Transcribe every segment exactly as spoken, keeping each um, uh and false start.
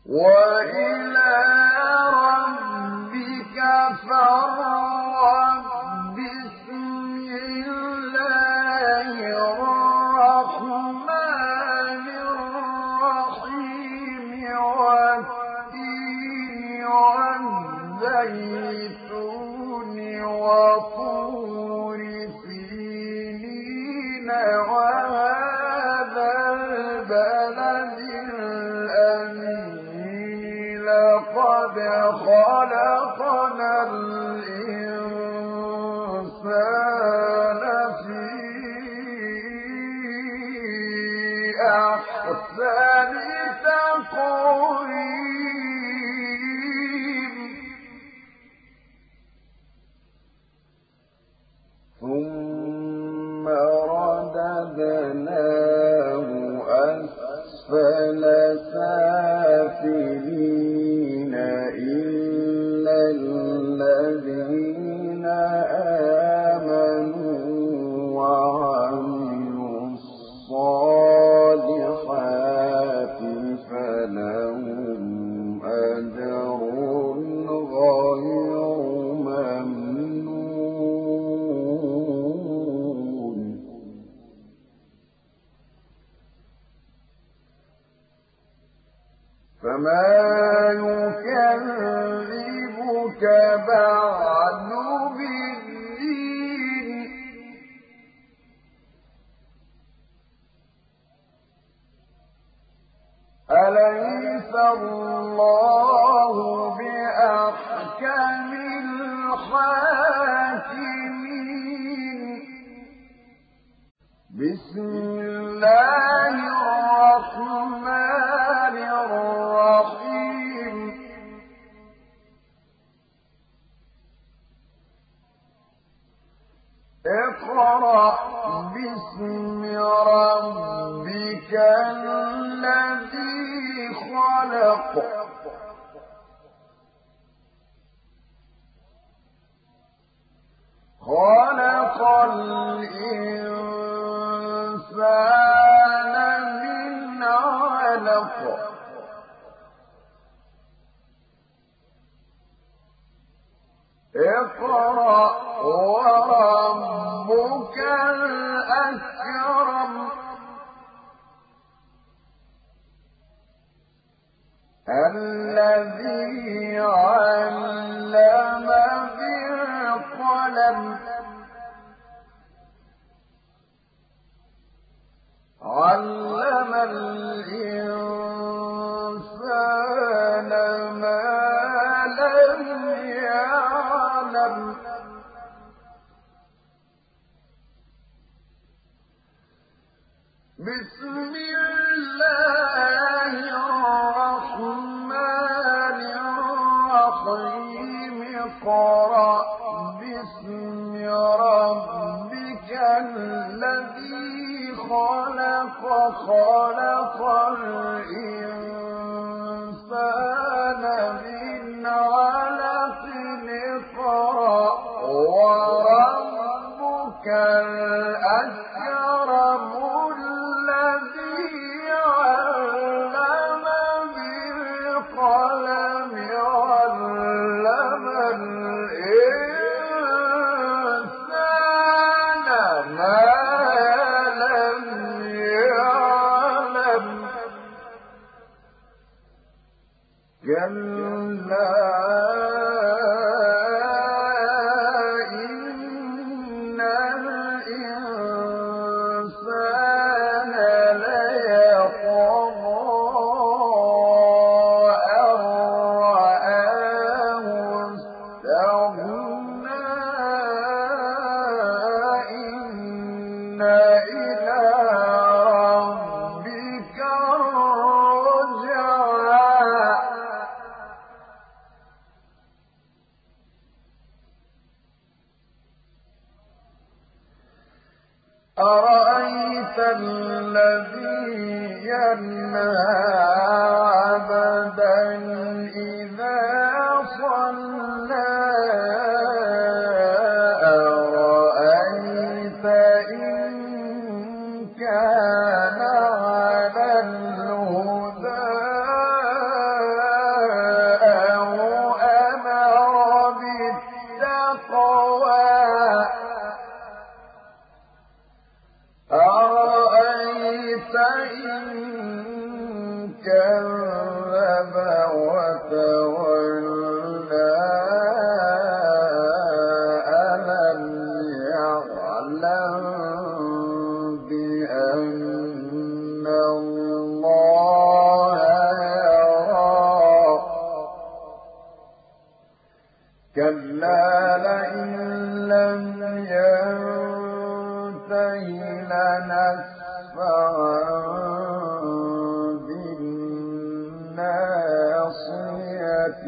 وإلى ربك فارغب بسم الله الرحمن الرحيم والتين والزيتون وطور سينين وهذا البلد الأمين لقد خلقنا الإنسان في أحسن تقويم ثم رددناه أسفل سافلين إلا الذين آمنوا وعملوا الصالحات فلهم أجر غير ممنون فما يكذبك بعد بالدين أليس الله بأحكم الحاكمين بسم الله الرحمن الرحيم اقرأ باسم ربك الذي خلق خلق الإنسان من علق اقرأ وربك الأكرم الذي علم بالقلم علم الإنسان ما لم يعلم بسم الله الرحمن الرحيم اقرأ باسم ربك الذي خلق خلق الإنسان من علق اقرأ وربك الأكرم الذي علم بالقلم علم الإنسان ما لم يعلم كلا إن الإنسان ليطغى أن رآه استغنى إن إلى ربك الرجعى كذب وتولى ألم يعلم بأن الله يرى كلا لئن لم ينته لنسفعا بالناصية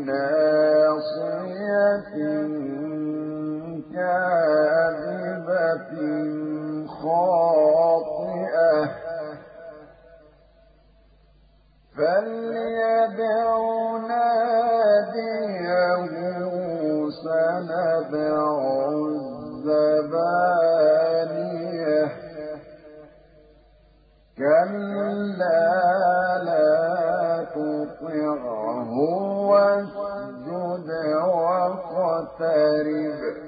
ناصية كاذبة خاطئة فليدع ناديه سندع الزبانية كلا لا تطعه واسجد واقترب